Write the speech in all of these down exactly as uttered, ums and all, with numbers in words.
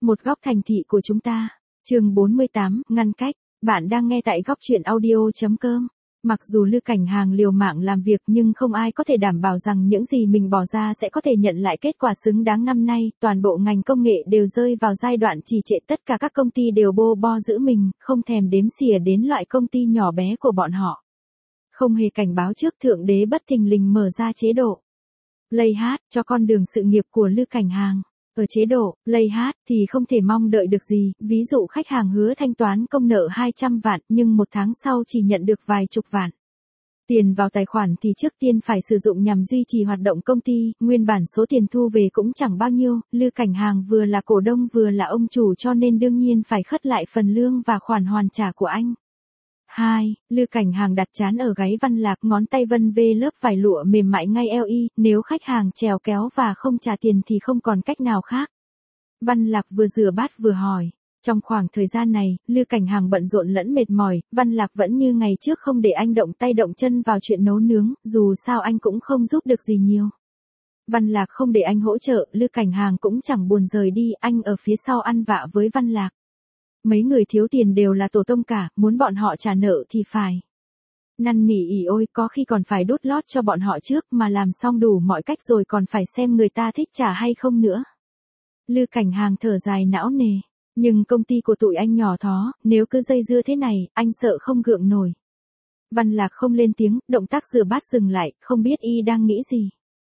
Một góc thành thị của chúng ta. Chương bốn mươi tám, ngăn cách. Bạn đang nghe tại góc truyện audio chấm com. Mặc dù Lư Cảnh Hàng liều mạng làm việc nhưng không ai có thể đảm bảo rằng những gì mình bỏ ra sẽ có thể nhận lại kết quả xứng đáng. Năm nay, toàn bộ ngành công nghệ đều rơi vào giai đoạn trì trệ, tất cả các công ty đều bô bo giữ mình, không thèm đếm xỉa đến loại công ty nhỏ bé của bọn họ. Không hề cảnh báo trước, Thượng Đế bất thình lình mở ra chế độ Lay Hát cho con đường sự nghiệp của Lư Cảnh Hàng. Ở chế độ Lay Hát thì không thể mong đợi được gì, ví dụ khách hàng hứa thanh toán công nợ hai trăm vạn nhưng một tháng sau chỉ nhận được vài chục vạn. Tiền vào tài khoản thì trước tiên phải sử dụng nhằm duy trì hoạt động công ty, nguyên bản số tiền thu về cũng chẳng bao nhiêu, Lư Cảnh Hàng vừa là cổ đông vừa là ông chủ cho nên đương nhiên phải khất lại phần lương và khoản hoàn trả của anh. hai. Lư Cảnh Hàng đặt trán ở gáy Văn Lạc, ngón tay vân vê lớp vải lụa mềm mại ngay eo y, nếu khách hàng trèo kéo và không trả tiền thì không còn cách nào khác. Văn Lạc vừa rửa bát vừa hỏi. Trong khoảng thời gian này, Lư Cảnh Hàng bận rộn lẫn mệt mỏi, Văn Lạc vẫn như ngày trước không để anh động tay động chân vào chuyện nấu nướng, dù sao anh cũng không giúp được gì nhiều. Văn Lạc không để anh hỗ trợ, Lư Cảnh Hàng cũng chẳng buồn rời đi, anh ở phía sau ăn vạ với Văn Lạc. Mấy người thiếu tiền đều là tổ tông cả, muốn bọn họ trả nợ thì phải năn nỉ ỉ ôi, có khi còn phải đút lót cho bọn họ trước, mà làm xong đủ mọi cách rồi còn phải xem người ta thích trả hay không nữa. Lư Cảnh Hàng thở dài não nề, nhưng công ty của tụi anh nhỏ thó, nếu cứ dây dưa thế này, anh sợ không gượng nổi. Văn Lạc không lên tiếng, động tác rửa bát dừng lại, không biết y đang nghĩ gì.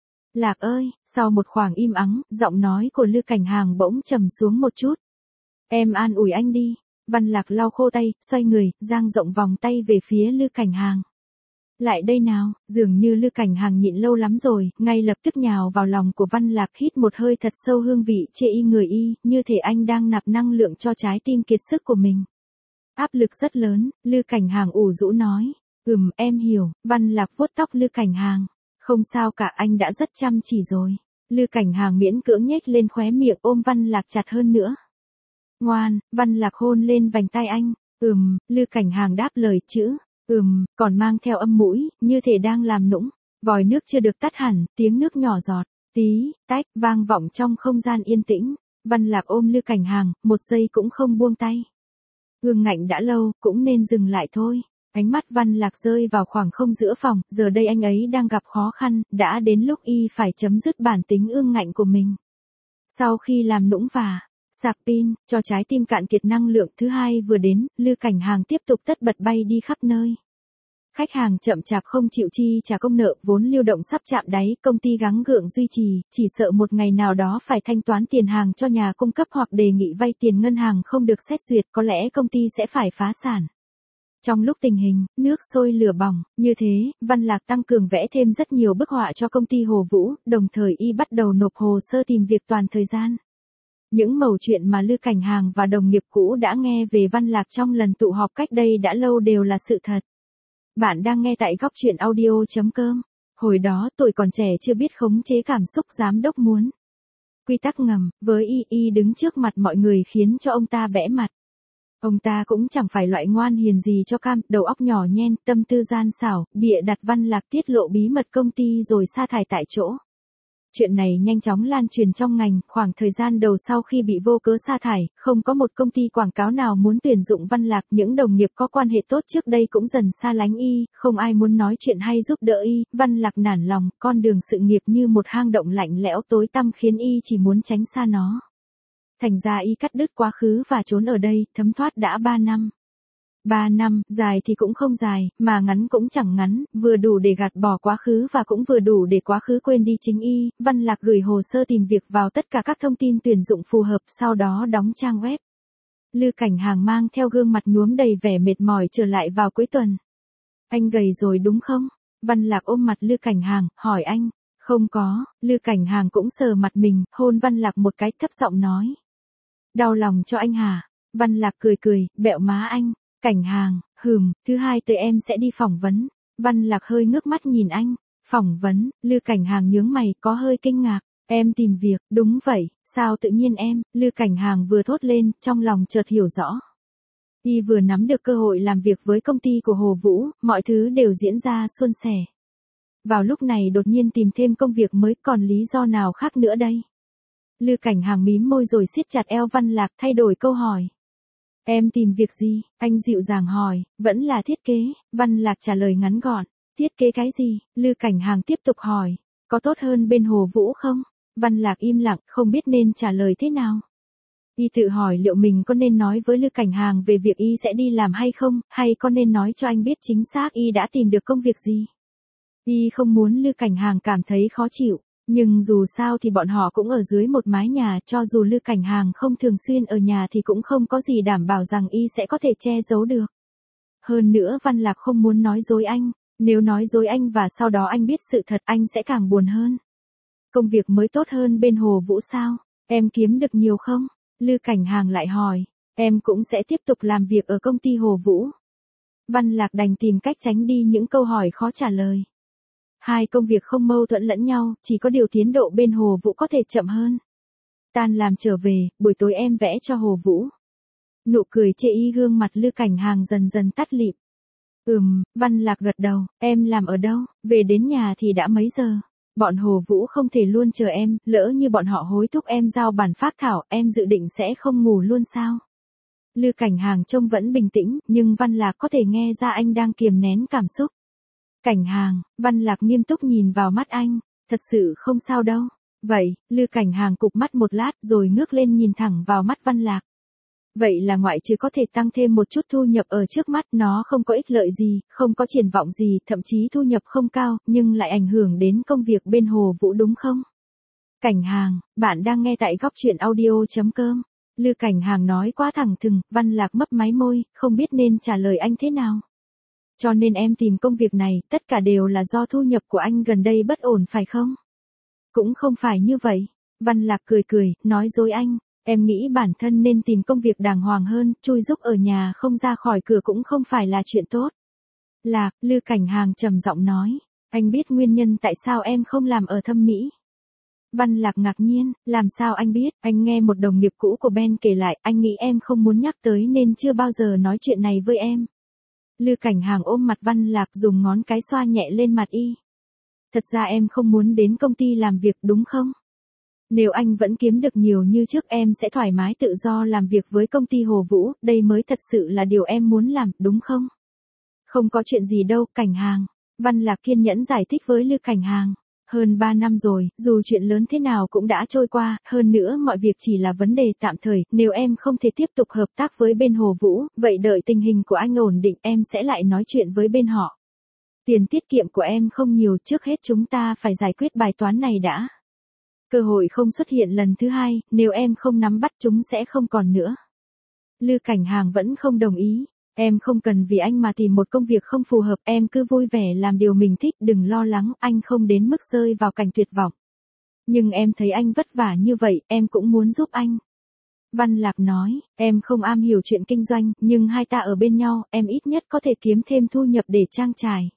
Lạc ơi, sau một khoảng im ắng, giọng nói của Lư Cảnh Hàng bỗng trầm xuống một chút. Em an ủi anh đi. Văn Lạc lau khô tay, xoay người, dang rộng vòng tay về phía Lư Cảnh Hàng. Lại đây nào, dường như Lư Cảnh Hàng nhịn lâu lắm rồi, ngay lập tức nhào vào lòng của Văn Lạc, hít một hơi thật sâu hương vị chê y người y, như thể anh đang nạp năng lượng cho trái tim kiệt sức của mình. Áp lực rất lớn, Lư Cảnh Hàng ủ rũ nói. Ừm, em hiểu. Văn Lạc vuốt tóc Lư Cảnh Hàng. Không sao cả, anh đã rất chăm chỉ rồi. Lư Cảnh Hàng miễn cưỡng nhếch lên khóe miệng, ôm Văn Lạc chặt hơn nữa. Ngoan. Văn Lạc hôn lên vành tai anh. Ừm, Lư Cảnh Hàng đáp lời chữ ừm, còn mang theo âm mũi, như thể đang làm nũng. Vòi nước chưa được tắt hẳn, tiếng nước nhỏ giọt, tí, tách, vang vọng trong không gian yên tĩnh. Văn Lạc ôm Lư Cảnh Hàng, một giây cũng không buông tay. Ương ngạnh đã lâu, cũng nên dừng lại thôi. Ánh mắt Văn Lạc rơi vào khoảng không giữa phòng, giờ đây anh ấy đang gặp khó khăn, đã đến lúc y phải chấm dứt bản tính ương ngạnh của mình. Sau khi làm nũng và sạc pin, cho trái tim cạn kiệt năng lượng thứ hai vừa đến, Lư Cảnh Hàng tiếp tục tất bật bay đi khắp nơi. Khách hàng chậm chạp không chịu chi trả công nợ, vốn lưu động sắp chạm đáy, công ty gắng gượng duy trì, chỉ sợ một ngày nào đó phải thanh toán tiền hàng cho nhà cung cấp hoặc đề nghị vay tiền ngân hàng không được xét duyệt, có lẽ công ty sẽ phải phá sản. Trong lúc tình hình nước sôi lửa bỏng như thế, Văn Lạc tăng cường vẽ thêm rất nhiều bức họa cho công ty Hồ Vũ, đồng thời y bắt đầu nộp hồ sơ tìm việc toàn thời gian. Những mẩu chuyện mà Lư Cảnh Hàng và đồng nghiệp cũ đã nghe về Văn Lạc trong lần tụ họp cách đây đã lâu đều là sự thật. Bạn đang nghe tại góc truyện audio chấm com. Hồi đó tuổi còn trẻ chưa biết khống chế cảm xúc, giám đốc muốn quy tắc ngầm, với y y đứng trước mặt mọi người khiến cho ông ta bẽ mặt. Ông ta cũng chẳng phải loại ngoan hiền gì cho cam, đầu óc nhỏ nhen, tâm tư gian xảo, bịa đặt Văn Lạc tiết lộ bí mật công ty rồi sa thải tại chỗ. Chuyện này nhanh chóng lan truyền trong ngành, khoảng thời gian đầu sau khi bị vô cớ sa thải, không có một công ty quảng cáo nào muốn tuyển dụng Văn Lạc, những đồng nghiệp có quan hệ tốt trước đây cũng dần xa lánh y, không ai muốn nói chuyện hay giúp đỡ y, Văn Lạc nản lòng, con đường sự nghiệp như một hang động lạnh lẽo tối tăm khiến y chỉ muốn tránh xa nó. Thành ra y cắt đứt quá khứ và trốn ở đây, thấm thoát đã ba năm. Ba năm, dài thì cũng không dài, mà ngắn cũng chẳng ngắn, vừa đủ để gạt bỏ quá khứ và cũng vừa đủ để quá khứ quên đi chính y. Văn Lạc gửi hồ sơ tìm việc vào tất cả các thông tin tuyển dụng phù hợp, sau đó đóng trang web. Lư Cảnh Hàng mang theo gương mặt nhuốm đầy vẻ mệt mỏi trở lại vào cuối tuần. Anh gầy rồi đúng không? Văn Lạc ôm mặt Lư Cảnh Hàng, hỏi anh. Không có. Lư Cảnh Hàng cũng sờ mặt mình, hôn Văn Lạc một cái, thấp giọng nói. Đau lòng cho anh hả? Văn Lạc cười cười, bẹo má anh. Cảnh Hàng, hừm, thứ hai tới em sẽ đi phỏng vấn. Văn Lạc hơi ngước mắt nhìn anh. Phỏng vấn? Lư Cảnh Hàng nhướng mày, có hơi kinh ngạc. Em tìm việc? Đúng vậy, sao tự nhiên em? Lư Cảnh Hàng vừa thốt lên, trong lòng chợt hiểu rõ. Y vừa nắm được cơ hội làm việc với công ty của Hồ Vũ, mọi thứ đều diễn ra suôn sẻ. Vào lúc này đột nhiên tìm thêm công việc mới, còn lý do nào khác nữa đây? Lư Cảnh Hàng mím môi rồi siết chặt eo Văn Lạc thay đổi câu hỏi. Em tìm việc gì? Anh dịu dàng hỏi, vẫn là thiết kế, Văn Lạc trả lời ngắn gọn. Thiết kế cái gì? Lư Cảnh Hàng tiếp tục hỏi, có tốt hơn bên Hồ Vũ không? Văn Lạc im lặng, không biết nên trả lời thế nào. Y tự hỏi liệu mình có nên nói với Lư Cảnh Hàng về việc Y sẽ đi làm hay không, hay có nên nói cho anh biết chính xác Y đã tìm được công việc gì. Y không muốn Lư Cảnh Hàng cảm thấy khó chịu, nhưng dù sao thì bọn họ cũng ở dưới một mái nhà, cho dù Lư Cảnh Hàng không thường xuyên ở nhà thì cũng không có gì đảm bảo rằng Y sẽ có thể che giấu được. Hơn nữa Văn Lạc không muốn nói dối anh, nếu nói dối anh và sau đó anh biết sự thật anh sẽ càng buồn hơn. Công việc mới tốt hơn bên Hồ Vũ sao? Em kiếm được nhiều không? Lư Cảnh Hàng lại hỏi, em cũng sẽ tiếp tục làm việc ở công ty Hồ Vũ. Văn Lạc đành tìm cách tránh đi những câu hỏi khó trả lời. Hai công việc không mâu thuẫn lẫn nhau, chỉ có điều tiến độ bên Hồ Vũ có thể chậm hơn. Tan làm trở về, buổi tối em vẽ cho Hồ Vũ. Nụ cười chê y gương mặt Lư Cảnh Hàng dần dần tắt lịm. Ừm, Văn Lạc gật đầu, em làm ở đâu, về đến nhà thì đã mấy giờ. Bọn Hồ Vũ không thể luôn chờ em, lỡ như bọn họ hối thúc em giao bản phác thảo, em dự định sẽ không ngủ luôn sao? Lư Cảnh Hàng trông vẫn bình tĩnh, nhưng Văn Lạc có thể nghe ra anh đang kiềm nén cảm xúc. Cảnh Hàng, Văn Lạc nghiêm túc nhìn vào mắt anh, thật sự không sao đâu. Vậy, Lư Cảnh Hàng cụp mắt một lát rồi ngước lên nhìn thẳng vào mắt Văn Lạc. Vậy là ngoại trừ có thể tăng thêm một chút thu nhập ở trước mắt, nó không có ích lợi gì, không có triển vọng gì, thậm chí thu nhập không cao, nhưng lại ảnh hưởng đến công việc bên Hồ Vũ đúng không? Cảnh Hàng, bạn đang nghe tại góc truyện audio chấm com. Lư Cảnh Hàng nói quá thẳng thừng, Văn Lạc mấp máy môi, không biết nên trả lời anh thế nào. Cho nên em tìm công việc này, tất cả đều là do thu nhập của anh gần đây bất ổn phải không? Cũng không phải như vậy. Văn Lạc cười cười, nói dối anh. Em nghĩ bản thân nên tìm công việc đàng hoàng hơn, chui rúc ở nhà không ra khỏi cửa cũng không phải là chuyện tốt. Lạc, Lư Cảnh Hàng trầm giọng nói, anh biết nguyên nhân tại sao em không làm ở thẩm mỹ. Văn Lạc ngạc nhiên, làm sao anh biết, anh nghe một đồng nghiệp cũ của Ben kể lại, anh nghĩ em không muốn nhắc tới nên chưa bao giờ nói chuyện này với em. Lư Cảnh Hàng ôm mặt Văn Lạc dùng ngón cái xoa nhẹ lên mặt y. Thật ra em không muốn đến công ty làm việc đúng không? Nếu anh vẫn kiếm được nhiều như trước em sẽ thoải mái tự do làm việc với công ty Hồ Vũ, đây mới thật sự là điều em muốn làm, đúng không? Không có chuyện gì đâu, Cảnh Hàng. Văn Lạc kiên nhẫn giải thích với Lư Cảnh Hàng. Hơn ba năm rồi, dù chuyện lớn thế nào cũng đã trôi qua, hơn nữa mọi việc chỉ là vấn đề tạm thời, nếu em không thể tiếp tục hợp tác với bên Hồ Vũ, vậy đợi tình hình của anh ổn định em sẽ lại nói chuyện với bên họ. Tiền tiết kiệm của em không nhiều, trước hết chúng ta phải giải quyết bài toán này đã. Cơ hội không xuất hiện lần thứ hai, nếu em không nắm bắt chúng sẽ không còn nữa. Lư Cảnh Hàng vẫn không đồng ý. Em không cần vì anh mà tìm một công việc không phù hợp, em cứ vui vẻ làm điều mình thích, đừng lo lắng, anh không đến mức rơi vào cảnh tuyệt vọng. Nhưng em thấy anh vất vả như vậy, em cũng muốn giúp anh. Văn Lạc nói, em không am hiểu chuyện kinh doanh, nhưng hai ta ở bên nhau, em ít nhất có thể kiếm thêm thu nhập để trang trải.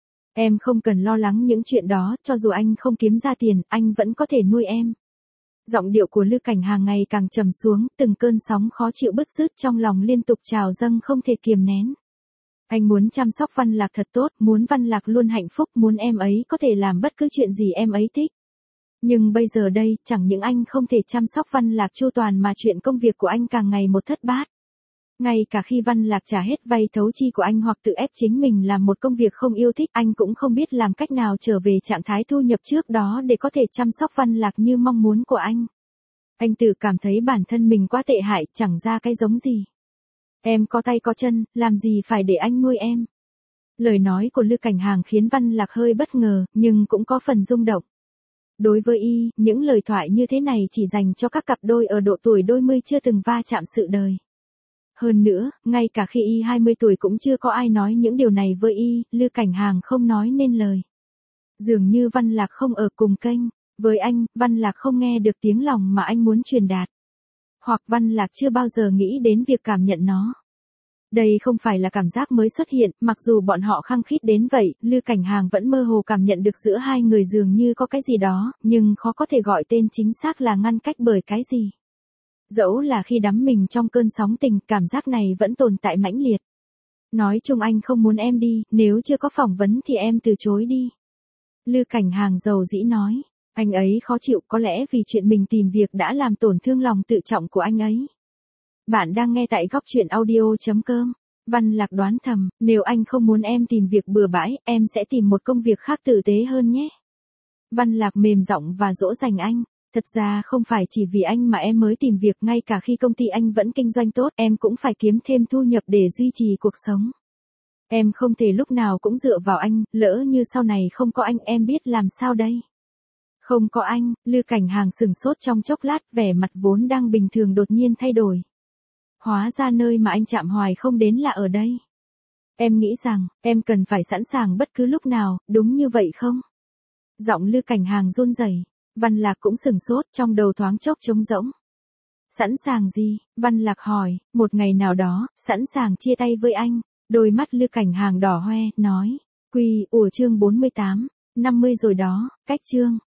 Em không cần lo lắng những chuyện đó, cho dù anh không kiếm ra tiền, anh vẫn có thể nuôi em. Giọng điệu của Lư Cảnh Hàng ngày càng trầm xuống, từng cơn sóng khó chịu bứt rứt trong lòng liên tục trào dâng không thể kiềm nén. Anh muốn chăm sóc Văn Lạc thật tốt, muốn Văn Lạc luôn hạnh phúc, muốn em ấy có thể làm bất cứ chuyện gì em ấy thích. Nhưng bây giờ đây, chẳng những anh không thể chăm sóc Văn Lạc chu toàn mà chuyện công việc của anh càng ngày một thất bát. Ngay cả khi Văn Lạc trả hết vay thấu chi của anh hoặc tự ép chính mình làm một công việc không yêu thích, anh cũng không biết làm cách nào trở về trạng thái thu nhập trước đó để có thể chăm sóc Văn Lạc như mong muốn của anh. Anh tự cảm thấy bản thân mình quá tệ hại, chẳng ra cái giống gì. Em có tay có chân, làm gì phải để anh nuôi em. Lời nói của Lư Cảnh Hàng khiến Văn Lạc hơi bất ngờ, nhưng cũng có phần rung động. Đối với y, những lời thoại như thế này chỉ dành cho các cặp đôi ở độ tuổi đôi mươi chưa từng va chạm sự đời. Hơn nữa, ngay cả khi y hai mươi tuổi cũng chưa có ai nói những điều này với y, Lư Cảnh Hàng không nói nên lời. Dường như Văn Lạc không ở cùng kênh, với anh, Văn Lạc không nghe được tiếng lòng mà anh muốn truyền đạt. Hoặc Văn Lạc chưa bao giờ nghĩ đến việc cảm nhận nó. Đây không phải là cảm giác mới xuất hiện, mặc dù bọn họ khăng khít đến vậy, Lư Cảnh Hàng vẫn mơ hồ cảm nhận được giữa hai người dường như có cái gì đó, nhưng khó có thể gọi tên chính xác là ngăn cách bởi cái gì. Dẫu là khi đắm mình trong cơn sóng tình, cảm giác này vẫn tồn tại mãnh liệt. Nói chung anh không muốn em đi, nếu chưa có phỏng vấn thì em từ chối đi. Lư Cảnh Hàng dầu dĩ nói. Anh ấy khó chịu có lẽ vì chuyện mình tìm việc đã làm tổn thương lòng tự trọng của anh ấy. Bạn đang nghe tại góc chuyện audio.com. Văn Lạc đoán thầm, nếu anh không muốn em tìm việc bừa bãi, em sẽ tìm một công việc khác tử tế hơn nhé. Văn Lạc mềm giọng và dỗ dành anh. Thật ra không phải chỉ vì anh mà em mới tìm việc, ngay cả khi công ty anh vẫn kinh doanh tốt, em cũng phải kiếm thêm thu nhập để duy trì cuộc sống. Em không thể lúc nào cũng dựa vào anh, lỡ như sau này không có anh em biết làm sao đây. Không có anh, Lư Cảnh Hàng sửng sốt trong chốc lát, vẻ mặt vốn đang bình thường đột nhiên thay đổi. Hóa ra nơi mà anh chạm hoài không đến là ở đây. Em nghĩ rằng, em cần phải sẵn sàng bất cứ lúc nào, đúng như vậy không? Giọng Lư Cảnh Hàng run rẩy. Văn Lạc cũng sửng sốt, trong đầu thoáng chốc trống rỗng. Sẵn sàng gì? Văn Lạc hỏi, một ngày nào đó, sẵn sàng chia tay với anh. Đôi mắt Lư Cảnh Hàng đỏ hoe, nói. Quy, ủa chương bốn mươi tám, năm mươi rồi đó, cách chương.